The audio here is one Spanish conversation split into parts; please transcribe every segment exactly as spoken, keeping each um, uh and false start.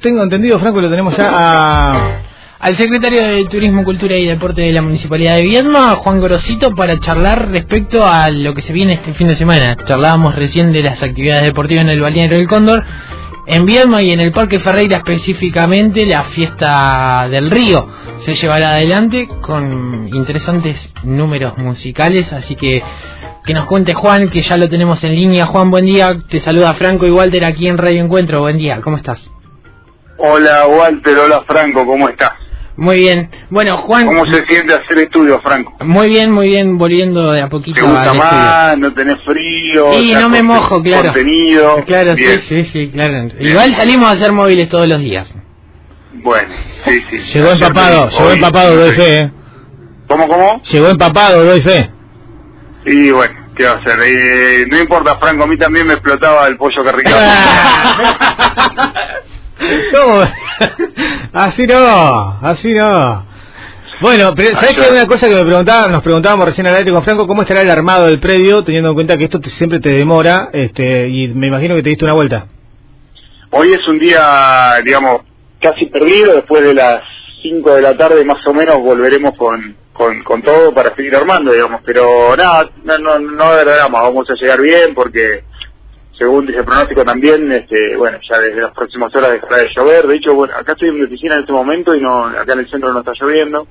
tengo entendido, Franco, lo tenemos ya a... al secretario de Turismo, Cultura y Deporte de la Municipalidad de Viedma, Juan Gorosito, para charlar respecto a lo que se viene este fin de semana. Charlábamos recién de las actividades deportivas en el Balneario del Cóndor, en Viedma y en el Parque Ferreira específicamente. La fiesta del río se llevará adelante con interesantes números musicales, así que que nos cuente Juan, que ya lo tenemos en línea. Juan, buen día, te saluda Franco y Walter aquí en Radio Encuentro. Buen día, ¿cómo estás? Hola Walter, hola Franco, ¿cómo estás? Muy bien. Bueno, Juan... ¿Cómo se siente hacer estudio, Franco? Muy bien, muy bien, volviendo de a poquito. ¿Te gusta al más? estudio. ¿No tenés frío? Sí, no me mojo, claro. Contenido. Claro, bien. sí, sí, sí, claro. Bien. Igual salimos a hacer móviles todos los días. Bueno, sí, sí. Llegó empapado, llegó empapado, doy fe, ¿eh? ¿Cómo, cómo? Llegó empapado, doy fe. Y bueno, ¿qué va a hacer? Eh, no importa, Franco, a mí también me explotaba el pollo carricado. ¿Cómo? Así no, así no. Bueno, pero ¿sabés que hay una cosa que me preguntaba, nos preguntábamos recién al aire con Franco? ¿Cómo estará el armado del predio, teniendo en cuenta que esto te, siempre te demora, este, y me imagino que te diste una vuelta? Hoy es un día, digamos, casi perdido. Después de las cinco de la tarde más o menos volveremos con, con, con todo para seguir armando, digamos. Pero nada, no, no, no haber drama, vamos a llegar bien porque... según dice el pronóstico también, este, bueno, ya desde las próximas horas dejará de llover. De hecho, bueno, acá estoy en mi oficina en este momento y no, acá en el centro no está lloviendo.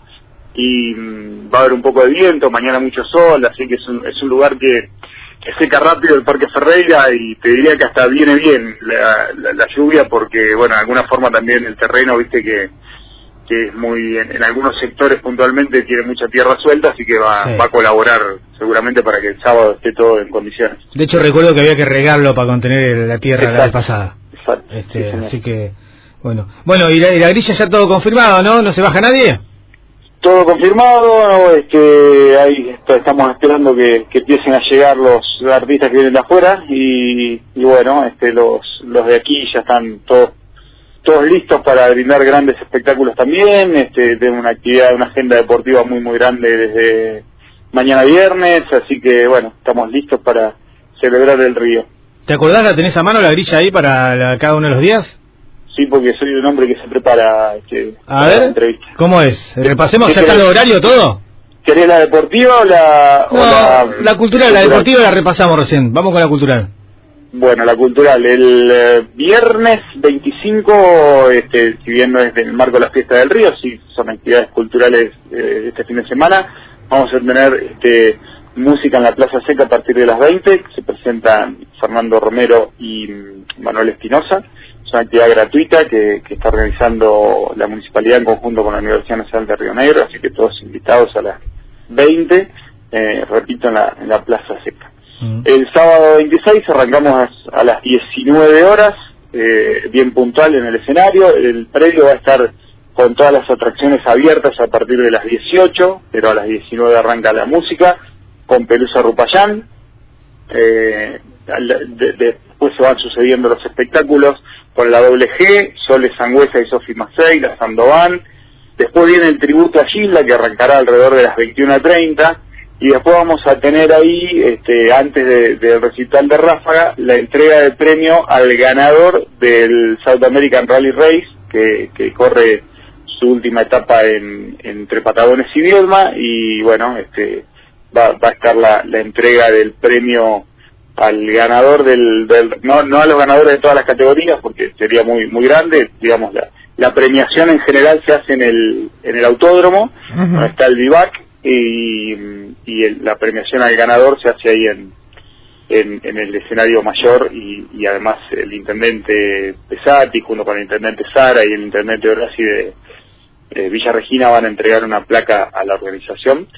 Y mmm, va a haber un poco de viento, mañana mucho sol, así que es un, es un lugar que, que seca rápido el Parque Ferreira, y te diría que hasta viene bien la, la, la lluvia porque, bueno, de alguna forma también el terreno, viste que que es muy, en, en algunos sectores puntualmente tiene mucha tierra suelta, así que va, sí. va a colaborar seguramente para que el sábado esté todo en condiciones. De hecho recuerdo que había que regarlo para contener la tierra. Exacto. La vez pasada. Exacto. Este, sí, así que, bueno. Bueno, y la, y la grilla ya todo confirmado, ¿no? ¿No se baja nadie? Todo confirmado, este, ahí está, estamos esperando que, que empiecen a llegar los artistas que vienen de afuera, y, y bueno, este, los, los de aquí ya están todos todos listos para brindar grandes espectáculos también. Este, tengo una actividad, una agenda deportiva muy muy grande desde mañana viernes, así que bueno, estamos listos para celebrar el río. ¿Te acordás, la tenés a mano la grilla ahí para la, cada uno de los días? Sí, porque soy un hombre que se prepara este, a ver, la entrevista. ¿Cómo es? Repasemos, ¿ya está el horario todo? ¿Querés la deportiva o la...? No, o la, la cultural, la deportiva la repasamos recién, vamos con la cultural. Bueno, la cultural, el eh, viernes veinticinco, este, si bien no es del marco de la fiesta del río, sí son actividades culturales eh, este fin de semana, vamos a tener este, música en la Plaza Seca a partir de las veinte, se presentan Fernando Romero y Manuel Espinosa, es una actividad gratuita que, que está organizando la municipalidad en conjunto con la Universidad Nacional de Río Negro, así que todos invitados a las veinte, eh, repito, en la, en la Plaza Seca. El sábado veintiséis arrancamos a las diecinueve horas, eh, bien puntual en el escenario. El predio va a estar con todas las atracciones abiertas a partir de las dieciocho, pero a las diecinueve arranca la música con Pelusa Rupayán. Eh, de, de, después se van sucediendo los espectáculos con la Doble G, Sole Sangüesa y Sofi Macei, la Sandovan. Después viene el tributo a Gilda, que arrancará alrededor de las veintiuna treinta. Y después vamos a tener ahí, este, antes de, del recital de Ráfaga, la entrega de premio al ganador del South American Rally Race, que, que corre su última etapa en, entre Patagones y Viedma, y bueno, este, va, va a estar la, la entrega del premio al ganador del, del no, no a los ganadores de todas las categorías, porque sería muy, muy grande, digamos, la, la premiación en general se hace en el, en el autódromo, uh-huh. donde está el vivac, y, y el, la premiación al ganador se hace ahí en, en, en el escenario mayor, y, y además el intendente Pesati junto con el intendente Sara y el intendente Orasi de eh, Villa Regina van a entregar una placa a la organización.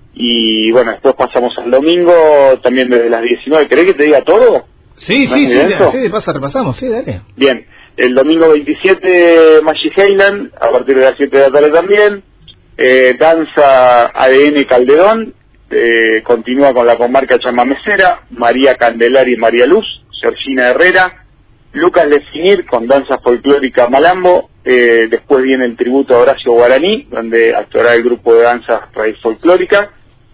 Y bueno, después pasamos al domingo también desde las diecinueve. ¿Querés que te diga todo? Sí, sí, sí, sí, de paso repasamos, sí, dale. Bien, el domingo veintisiete Magic Highland a partir de las siete de la tarde también. Eh, danza A D N Calderón, eh, continúa con la comarca chamamecera, María Candelaria y María Luz, Georgina Herrera, Lucas Definir con danza folclórica Malambo, eh, después viene el tributo a Horacio Guaraní, donde actuará el grupo de danza raíz folclórica,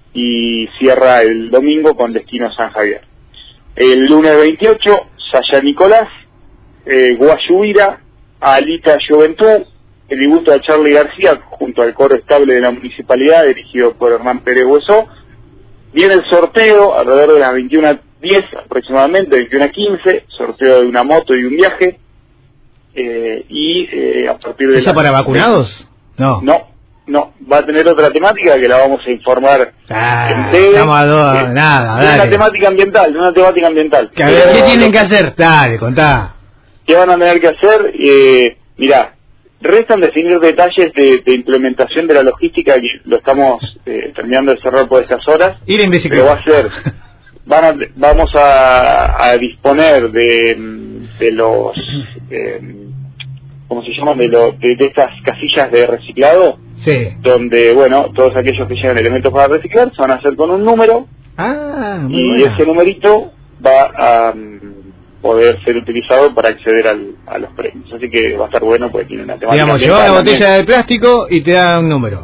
y cierra el domingo con Destino San Javier. El lunes veintiocho, Saya Nicolás, eh, Guayuira, a Alita Juventud, el tributo a Charlie García, junto al coro estable de la municipalidad, dirigido por Hernán Pérez Huesó. Viene el sorteo alrededor de las veintiuna diez aproximadamente, veintiuna quince, sorteo de una moto y un viaje. Eh, y eh, a partir de... ¿Esa para vacunados? No. No, no, va a tener otra temática que la vamos a informar ah, en breve. Estamos a dos, eh, nada, es dale. una temática ambiental, una temática ambiental. ¿Qué, ver, ¿Qué tienen que hacer? Dale, contá. ¿Qué van a tener que hacer? Eh, mirá, restan definir detalles de, de implementación de la logística, que lo estamos eh, terminando de cerrar por estas horas. Ir en bicicleta. Pero va a ser, van a, vamos a, a disponer de, de los, eh, ¿cómo se llaman? De, lo, de, de estas casillas de reciclado, Sí. donde, bueno, todos aquellos que llevan elementos para reciclar se van a hacer con un número, Ah, muy y buena. ese numerito va a um, poder ser utilizado para acceder al, a los premios. Así que va a estar bueno porque tiene una temática. Digamos, lleva una ambiental botella también. de plástico y te da un número.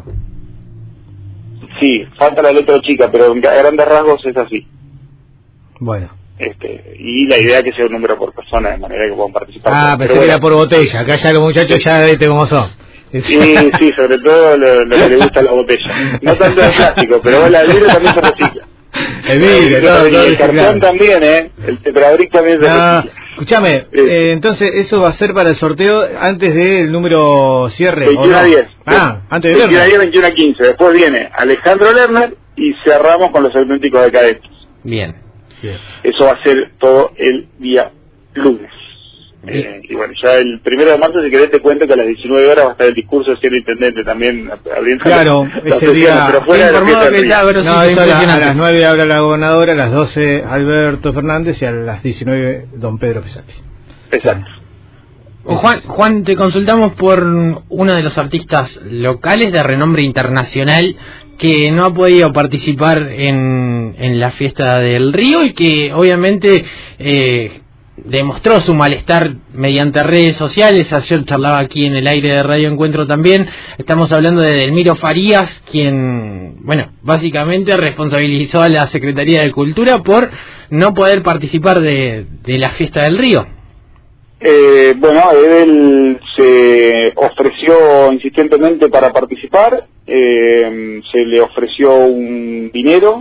Sí, falta la letra chica, pero en grandes rasgos es así. Bueno. Este, y la idea es que sea un número por persona, de manera que puedan participar. Ah, Pero pensé que bueno, era por botella. Acá ya los muchachos ya viste cómo son. Sí, sí, sobre todo lo, lo que le gusta a la botella. No tanto el plástico, pero bueno, el vidrio también se recicla. El vidrio, Y todo, el todo cartón reciclado. también, ¿eh? El tetrabric también se No, recicla. escúchame, eh, entonces eso va a ser para el sorteo antes del número cierre. ¿o veintiuno a no? diez. Ah, antes de veintiuno a diez, verlo. veintiuno a quince. Después viene Alejandro Lerner y cerramos con los auténticos decadentes. Bien. Bien. Eso va a ser todo el día lunes. Eh, y bueno, ya el primero de marzo, si querés, te cuento que a las diecinueve horas va a estar el discurso del señor intendente también abriendo. Claro, las ese sesiones, día- pero fuera de la Informado fiesta que del está Río. grosito, No, eso a, la- a impresionante. las nueve habla la gobernadora, a las doce Alberto Fernández y a las diecinueve don Pedro Pesati. Exacto. Juan, Juan, te consultamos por uno de los artistas locales de renombre internacional que no ha podido participar en, en la fiesta del Río y que obviamente eh, demostró su malestar mediante redes sociales. Ayer charlaba aquí en el aire de Radio Encuentro también. Estamos hablando de Delmiro Farías, quien, bueno, básicamente responsabilizó a la Secretaría de Cultura por no poder participar de, de la fiesta del Río. Eh, bueno, él se ofreció insistentemente para participar, eh, se le ofreció un dinero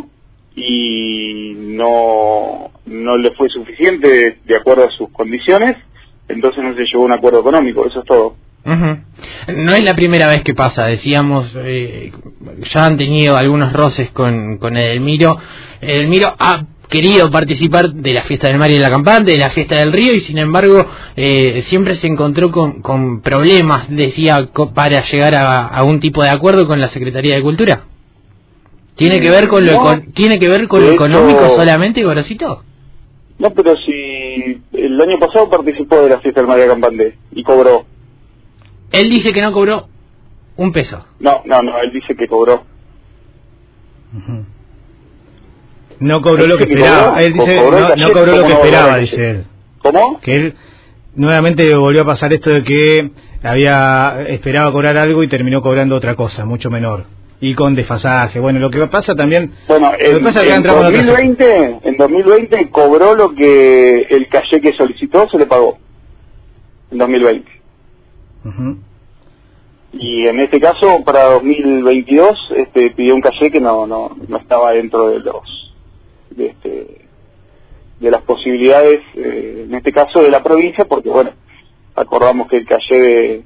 y no, no le fue suficiente de acuerdo a sus condiciones, entonces no se llegó a un acuerdo económico, eso es todo. Uh-huh. No es la primera vez que pasa, decíamos, eh, ya han tenido algunos roces con, con Edelmiro. Edelmiro ha querido participar de la fiesta del mar y de la campante, de la fiesta del río, y sin embargo eh, siempre se encontró con, con problemas, decía, co- para llegar a, a un tipo de acuerdo con la Secretaría de Cultura. ¿Tiene que ver con lo, No. eco- ¿tiene que ver con lo De económico hecho- solamente, Gorosito? No, pero si el año pasado participó de la fiesta del María Campante y cobró. Él dice que no cobró un peso. No, no, no, él dice que cobró. Ujú. No cobró Él lo que dice que esperaba. cobró, Él dice, co- cobró el no, caché, no cobró lo ¿cómo que no cobró esperaba, el dice caché? él. ¿Cómo? Que él nuevamente volvió a pasar esto de que había esperaba cobrar algo y terminó cobrando otra cosa, mucho menor. Y con desfasaje. Bueno, lo que pasa también... Bueno, lo que en, pasa es que en entramos en otra dos mil veinte, en dos mil veinte cobró lo que el caché que solicitó se le pagó. En dos mil veinte. Ujú. Y en este caso, para dos mil veintidós, este, pidió un caché que no, no, no estaba dentro de los de, este, de las posibilidades, eh, en este caso de la provincia, porque bueno, acordamos que el caché de,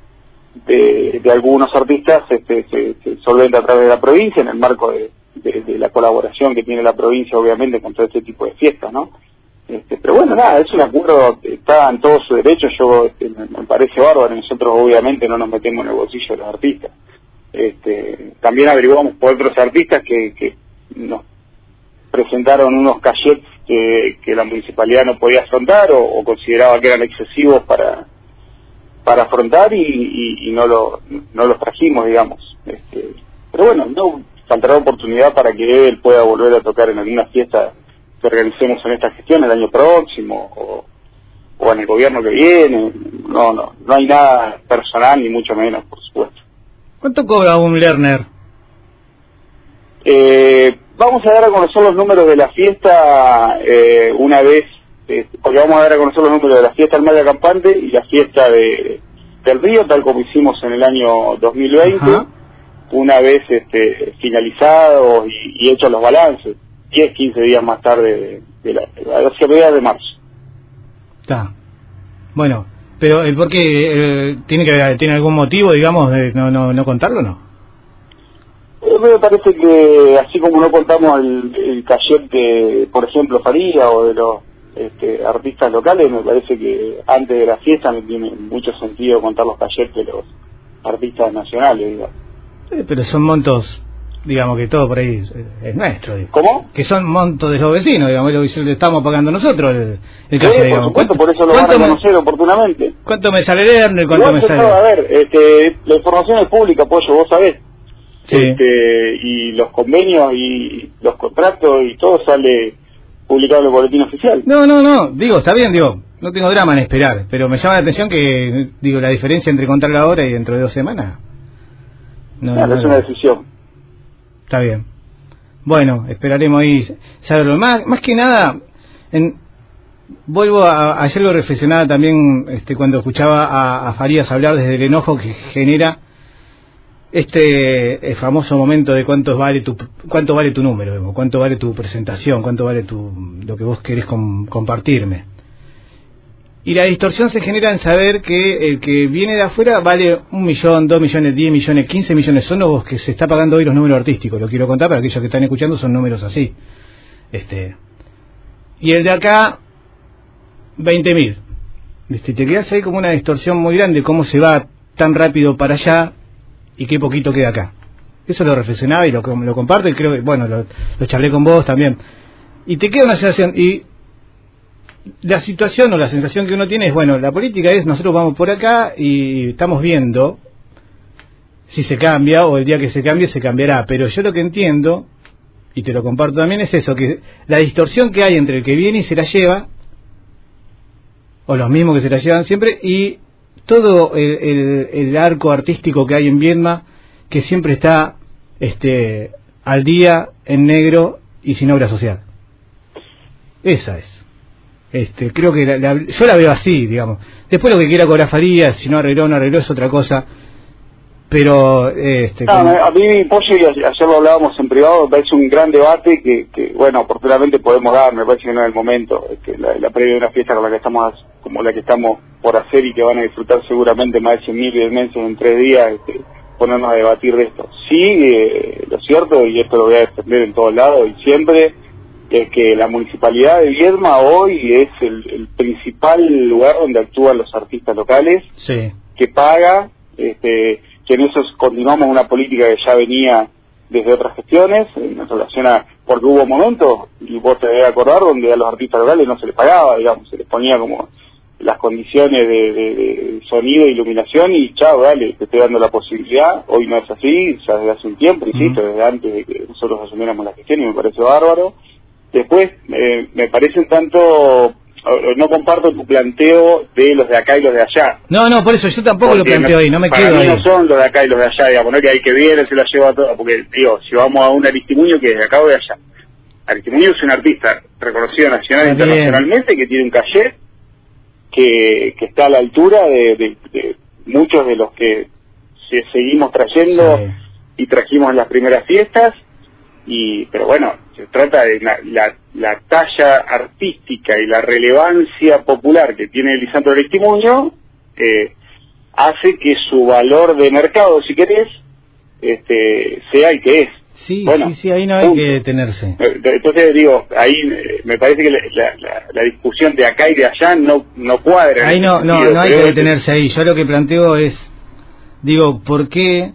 de, de algunos artistas este, se, se solventa a través de la provincia, en el marco de, de, de la colaboración que tiene la provincia, obviamente, con todo este tipo de fiestas, ¿no? Este, pero bueno, nada, es un acuerdo, está en todos sus derechos, yo este, me, me parece bárbaro, nosotros obviamente no nos metemos en el bolsillo de los artistas. Este, también averiguamos por otros artistas que, que nos presentaron unos cachets que, que la municipalidad no podía afrontar o, o consideraba que eran excesivos para para afrontar y, y, y no lo no los trajimos, digamos. Este, pero bueno, no faltará oportunidad para que él pueda volver a tocar en alguna fiesta que organicemos en esta gestión el año próximo o, o en el gobierno que viene. No, no, no hay nada personal ni mucho menos, por supuesto. ¿Cuánto cobra un Lerner? Eh, vamos a dar a conocer los números de la fiesta eh, una vez este, porque vamos a dar a conocer los números de la fiesta del Maya Campante y la fiesta de del Río, tal como hicimos en el año dos mil veinte, ajá, una vez este, finalizados y, y hechos los balances, diez, quince días más tarde de, de la, hacia mediados de marzo. Está. Bueno, pero el por qué eh, tiene que tiene algún motivo, digamos, de no no no contarlo, ¿no? Eh, me parece que así como no contamos el, el cachet de, por ejemplo, Faría o de los este, artistas locales, me parece que antes de la fiesta no tiene mucho sentido contar los cachets de los artistas nacionales, digamos. Sí, pero son montos, digamos que todo por ahí es, es nuestro. Digo. ¿Cómo? Que son montos de los vecinos, digamos, lo que le estamos pagando nosotros el, el sí, café, por supuesto, por eso lo van a conocer me, oportunamente. ¿Cuánto me sale el Erno y cuánto Igual me sale? No, a ver, este, la información es pública, Pollo, vos sabés. Sí. Este, y los convenios y los contratos y todo sale publicado en el boletín oficial. No, no, no, digo, está bien, digo, no tengo drama en esperar, pero me llama la atención que, digo, la diferencia entre contarlo ahora y dentro de dos semanas. No, no, no es una decisión. Está bien. Bueno, esperaremos ahí saberlo. Más, más que nada, en, vuelvo a, ayer lo reflexionaba también este, cuando escuchaba a, a Farías hablar desde el enojo que genera este famoso momento de cuánto vale tu cuánto vale tu número, digamos, cuánto vale tu presentación, cuánto vale tu lo que vos querés com, compartirme. Y la distorsión se genera en saber que el que viene de afuera vale un millón, dos millones, diez millones, quince millones. Son los que se está pagando hoy los números artísticos. Lo quiero contar para aquellos que están escuchando, son números así. Este y el de acá, veinte mil. Este, te quedas ahí como una distorsión muy grande, cómo se va tan rápido para allá y qué poquito queda acá. Eso lo reflexionaba y lo, lo comparto y creo que, bueno, lo, lo charlé con vos también. Y te queda una sensación, y la situación o la sensación que uno tiene es, bueno, la política es, nosotros vamos por acá y estamos viendo si se cambia o el día que se cambie se cambiará, pero yo lo que entiendo, y te lo comparto también, es eso, que la distorsión que hay entre el que viene y se la lleva, o los mismos que se la llevan siempre, y todo el, el, el arco artístico que hay en Viedma, que siempre está este al día, en negro y sin obra social. Esa es. Este, creo que la, la, yo la veo así, digamos. Después lo que quiera cobrar Farías, si no arregló, no arregló, es otra cosa. Pero, este... No, como... A mí, Pollo, y ayer lo hablábamos en privado, me parece un gran debate que, que bueno, oportunamente podemos dar, me parece que no es el momento. Que la, la previa de una fiesta con la que estamos, como la que estamos por hacer y que van a disfrutar seguramente más de cien mil vietmenses en tres días, este, ponernos a debatir de esto. Sí, eh, lo cierto, y esto lo voy a defender en todos lados y siempre, es que la municipalidad de Viedma hoy es el, el principal lugar donde actúan los artistas locales, sí, que paga, este, que en eso continuamos una política que ya venía desde otras gestiones, en relación a, porque hubo momentos, y vos te debes acordar, donde a los artistas locales no se les pagaba, digamos, se les ponía como las condiciones de, de, de sonido e iluminación y chao, dale, te estoy dando la posibilidad. Hoy no es así, ya desde hace un tiempo, insisto, uh-huh. desde antes de que nosotros asumiéramos la gestión, y me parece bárbaro. Después, eh, me parece un tanto, no comparto tu planteo de los de acá y los de allá. No, no, por eso yo tampoco porque lo planteo no, ahí, no me para quedo mí ahí. No son los de acá y los de allá, digamos, no que hay que viene se la lleva toda, porque, digo, si vamos a un Aristimuño que es de acá o de allá. Aristimuño es un artista reconocido nacional e internacionalmente, que tiene un cachet que, que está a la altura de, de, de muchos de los que se, seguimos trayendo sí. y trajimos en las primeras fiestas. Y pero bueno, se trata de la, la, la talla artística y la relevancia popular que tiene Lisandro Aristimuño, eh, hace que su valor de mercado, si querés, este, sea el que es. Sí, bueno, sí, sí, ahí no hay punto. que detenerse. Entonces digo, ahí eh, me parece que la, la, la discusión de acá y de allá no no cuadra. Ahí no, no, no hay que detenerse ahí. Yo lo que planteo es, digo, ¿por qué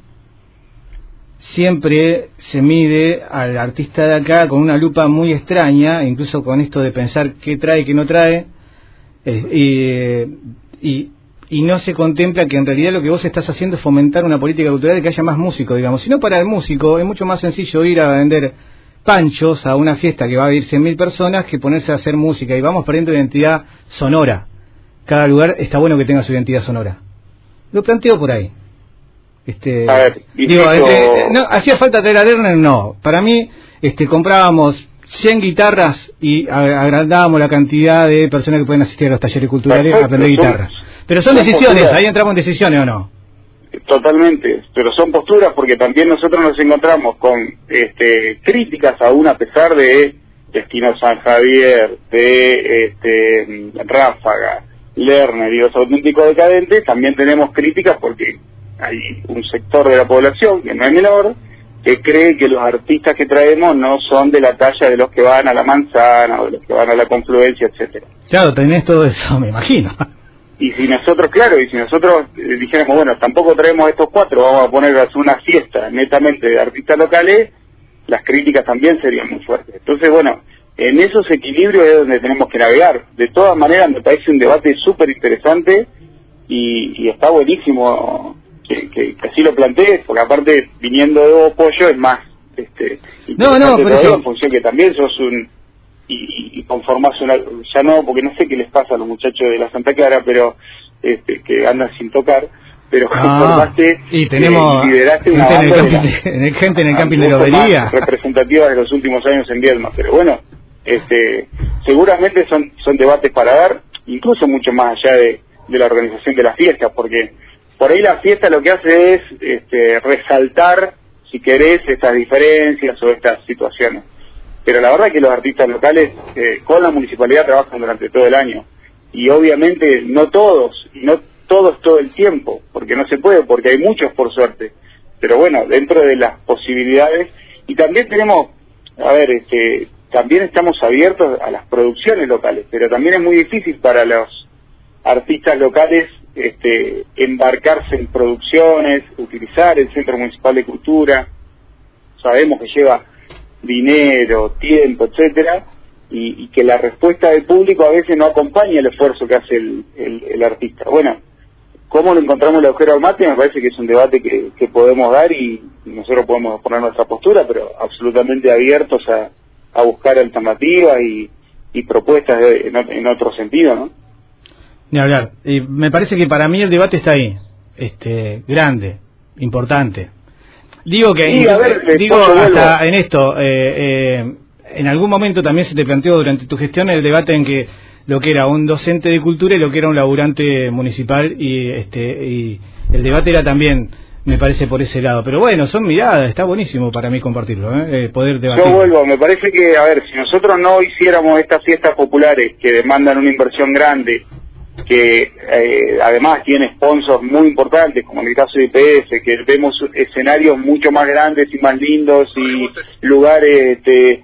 siempre se mide al artista de acá con una lupa muy extraña, incluso con esto de pensar qué trae, qué no trae, eh, y, y, y no se contempla que en realidad lo que vos estás haciendo es fomentar una política cultural de que haya más músicos, digamos? Si no, para el músico es mucho más sencillo ir a vender panchos a una fiesta que va a ir cien mil personas que ponerse a hacer música, y vamos perdiendo identidad sonora. Cada lugar está bueno que tenga su identidad sonora. Lo planteo por ahí. Este, a ver, digo, entre, no, hacía falta traer a Lerner, no. Para mí, este, comprábamos cien guitarras y agrandábamos la cantidad de personas que pueden asistir a los talleres culturales. Perfecto, a aprender guitarra. Pero son decisiones, posturas. Ahí entramos en decisiones, ¿o no? Totalmente, pero son posturas porque también nosotros nos encontramos con este, críticas aún a pesar de Destino San Javier, de este, Ráfaga, Lerner y los auténticos decadentes. También tenemos críticas porque hay un sector de la población, que no es menor, que cree que los artistas que traemos no son de la talla de los que van a la Manzana o de los que van a la Confluencia, etcétera. Claro, tenés todo eso, me imagino. Y si nosotros, claro, y si nosotros eh, dijéramos, bueno, tampoco traemos estos cuatro, vamos a poner una fiesta netamente de artistas locales, las críticas también serían muy fuertes. Entonces, bueno, en esos equilibrios es donde tenemos que navegar. De todas maneras, me parece un debate súper interesante y, y está buenísimo que, que, que así lo plantees, porque aparte, viniendo de vos, Pollo, es más este, no, no, por eso. En función que también sos un... y, y conformás una, ya no, porque no sé qué les pasa a los muchachos de la Santa Clara, pero este, que andan sin tocar, pero ah, conformaste y tenemos eh, lideraste una gente, banda en el, camping, de, en el gente en el camping de Lobería representativa de los últimos años en Viedma. Pero bueno, este, seguramente son son debates para dar, incluso mucho más allá de, de la organización de las fiestas, porque por ahí la fiesta lo que hace es este, resaltar, si querés, estas diferencias o estas situaciones. Pero la verdad es que los artistas locales eh, con la municipalidad trabajan durante todo el año. Y obviamente no todos, y no todos todo el tiempo, porque no se puede, porque hay muchos por suerte. Pero bueno, dentro de las posibilidades. Y también tenemos, a ver, este, también estamos abiertos a las producciones locales, pero también es muy difícil para los artistas locales este, embarcarse en producciones, utilizar el Centro Municipal de Cultura. Sabemos que lleva dinero, tiempo, etcétera, y, y que la respuesta del público a veces no acompaña el esfuerzo que hace el, el, el artista. Bueno, ¿cómo lo encontramos el agujero al mate? Me parece que es un debate que, que podemos dar y nosotros podemos poner nuestra postura, pero absolutamente abiertos a, a buscar alternativas y, y propuestas de, en, en otro sentido, ¿no? Ni hablar. Y me parece que para mí el debate está ahí, este, grande, importante. Digo que, sí, a ver, digo hasta en esto, eh, eh, en algún momento también se te planteó durante tu gestión el debate en que lo que era un docente de cultura y lo que era un laburante municipal y este y el debate era también, me parece, por ese lado. Pero bueno, son miradas, está buenísimo para mí compartirlo, ¿eh? Eh, poder debatir. Yo vuelvo, me parece que, a ver, si nosotros no hiciéramos estas fiestas populares que demandan una inversión grande, que eh, además tiene sponsors muy importantes, como en el caso de I P F, que vemos escenarios mucho más grandes y más lindos y lugares este,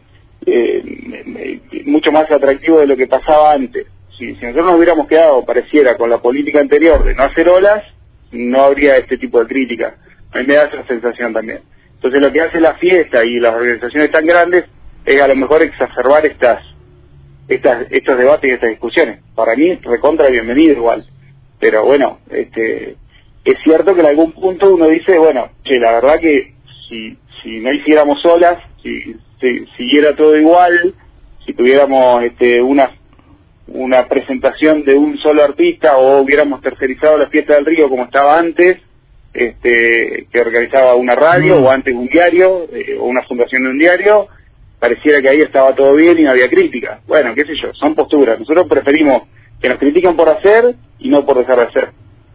eh, mucho más atractivos de lo que pasaba antes. Si, si nosotros nos hubiéramos quedado, pareciera, con la política anterior de no hacer olas, no habría este tipo de crítica. A mí me da esa sensación también. Entonces lo que hace la fiesta y las organizaciones tan grandes es a lo mejor exacerbar estas Estas, estos debates y estas discusiones. Para mí, recontra bienvenido igual. Pero bueno, este, es cierto que en algún punto uno dice, bueno, che, la verdad que si si no hiciéramos solas, si, si siguiera todo igual, si tuviéramos este, una una presentación de un solo artista o hubiéramos tercerizado la fiesta del río como estaba antes, este, que organizaba una radio mm. o antes un diario, eh, o una fundación de un diario, pareciera que ahí estaba todo bien y no había crítica. Bueno, qué sé yo, son posturas. Nosotros preferimos que nos critiquen por hacer y no por dejar de hacer.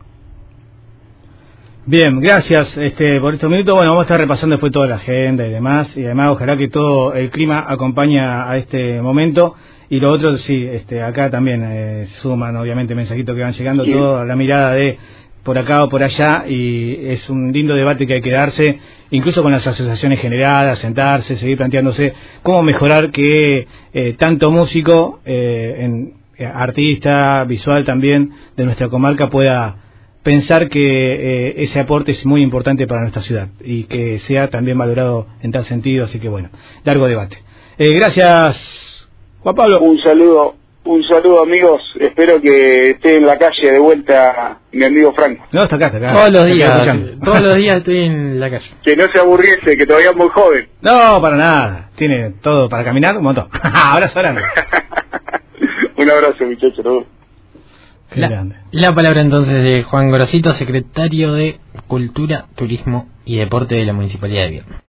Bien, gracias este, por estos minutos. Bueno, vamos a estar repasando después toda la agenda y demás. Y además, ojalá que todo el clima acompañe a este momento. Y lo otro, sí, este, acá también eh, suman, obviamente, mensajitos que van llegando, sí. Todo a la mirada de por acá o por allá, y es un lindo debate que hay que darse, incluso con las asociaciones generadas, sentarse, seguir planteándose cómo mejorar que eh, tanto músico, eh, en, eh, artista, visual también, de nuestra comarca pueda pensar que eh, ese aporte es muy importante para nuestra ciudad y que sea también valorado en tal sentido. Así que bueno, largo debate. Eh, gracias, Juan Pablo. Un saludo. Un saludo, amigos. Espero que esté en la calle de vuelta mi amigo Franco. No, está acá, está acá. Todos los días, todos los días estoy en la calle. Que no se aburriese, que todavía es muy joven. No, para nada. Tiene todo para caminar, un montón. Abrazo grande. Un abrazo, muchachos. Qué la, grande. La palabra entonces de Juan Gorosito, secretario de Cultura, Turismo y Deporte de la Municipalidad de Viedma.